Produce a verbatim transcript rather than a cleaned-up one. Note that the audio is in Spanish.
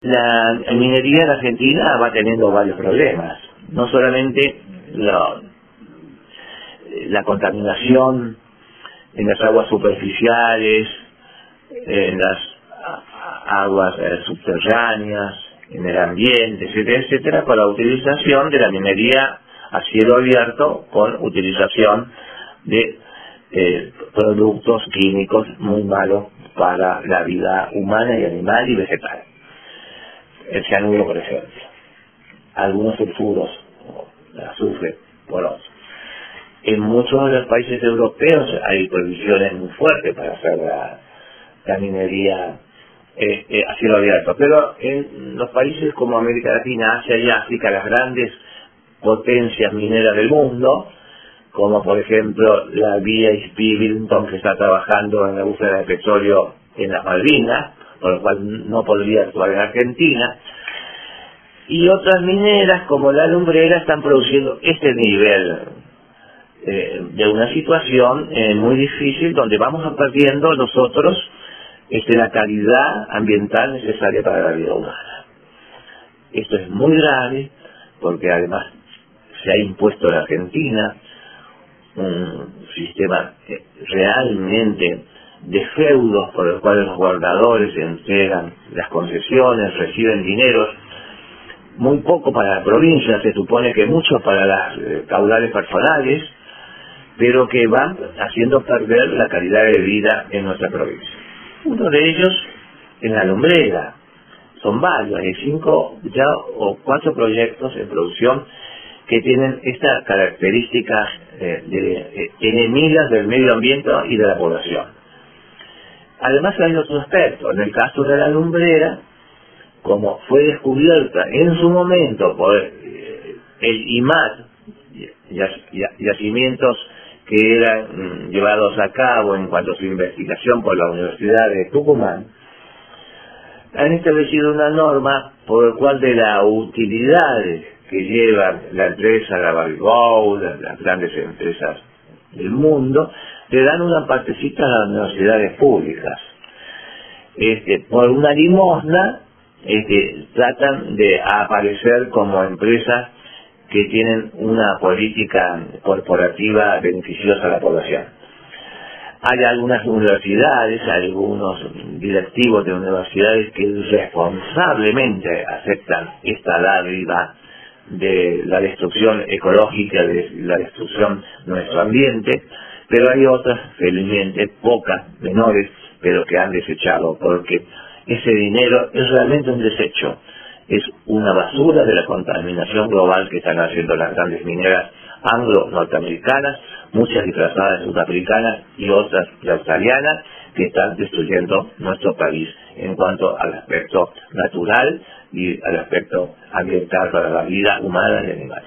la minería en Argentina va teniendo varios problemas. No solamente la, la contaminación en las aguas superficiales, en las aguas eh, subterráneas, en el ambiente, etcétera, etcétera, con la utilización de la minería a cielo abierto, con utilización de eh, productos químicos muy malos para la vida humana y animal y vegetal. El cianuro, por ejemplo. Algunos sulfuros, azufre, poroso. En muchos de los países europeos hay prohibiciones muy fuertes para hacer la, la minería eh, eh, a cielo abierto. Pero en los países como América Latina, Asia y África, las grandes potencias mineras del mundo, como por ejemplo la B H P Billiton, que está trabajando en la búsqueda de petróleo en las Malvinas, por lo cual no podría actuar en Argentina, y otras mineras como la lumbrera están produciendo este nivel eh, de una situación eh, muy difícil, donde vamos a perdiendo nosotros este, la calidad ambiental necesaria para la vida humana. Esto es muy grave, porque además se ha impuesto en Argentina un sistema realmente de feudos por los cuales los guardadores entregan las concesiones, reciben dineros, muy poco para la provincia, se supone que mucho para las eh, caudales personales, pero que van haciendo perder la calidad de vida en nuestra provincia. Uno de ellos en la lumbrera. Son varios, hay cinco ya o cuatro proyectos en producción que tienen esta característica eh, de eh, enemigas del medio ambiente y de la población. Además hay otro aspecto. En el caso de la lumbrera, como fue descubierta en su momento por eh, el I M A T, yacimientos que eran mm, llevados a cabo en cuanto a su investigación por la Universidad de Tucumán, han establecido una norma por la cual de la utilidad que lleva la empresa, la Barrigold, las, las grandes empresas del mundo, le dan una partecita a las universidades públicas. Este, por una limosna, este, tratan de aparecer como empresas que tienen una política corporativa beneficiosa a la población. Hay algunas universidades, algunos directivos de universidades que responsablemente aceptan esta dádiva de la destrucción ecológica, de la destrucción de nuestro ambiente, pero hay otras, felizmente, pocas, menores, pero que han desechado, porque ese dinero es realmente un desecho, es una basura de la contaminación global que están haciendo las grandes mineras anglo-norteamericanas, muchas disfrazadas de sudafricanas y otras de australianas, que están destruyendo nuestro país en cuanto al aspecto natural y al aspecto ambiental para la vida humana y animal.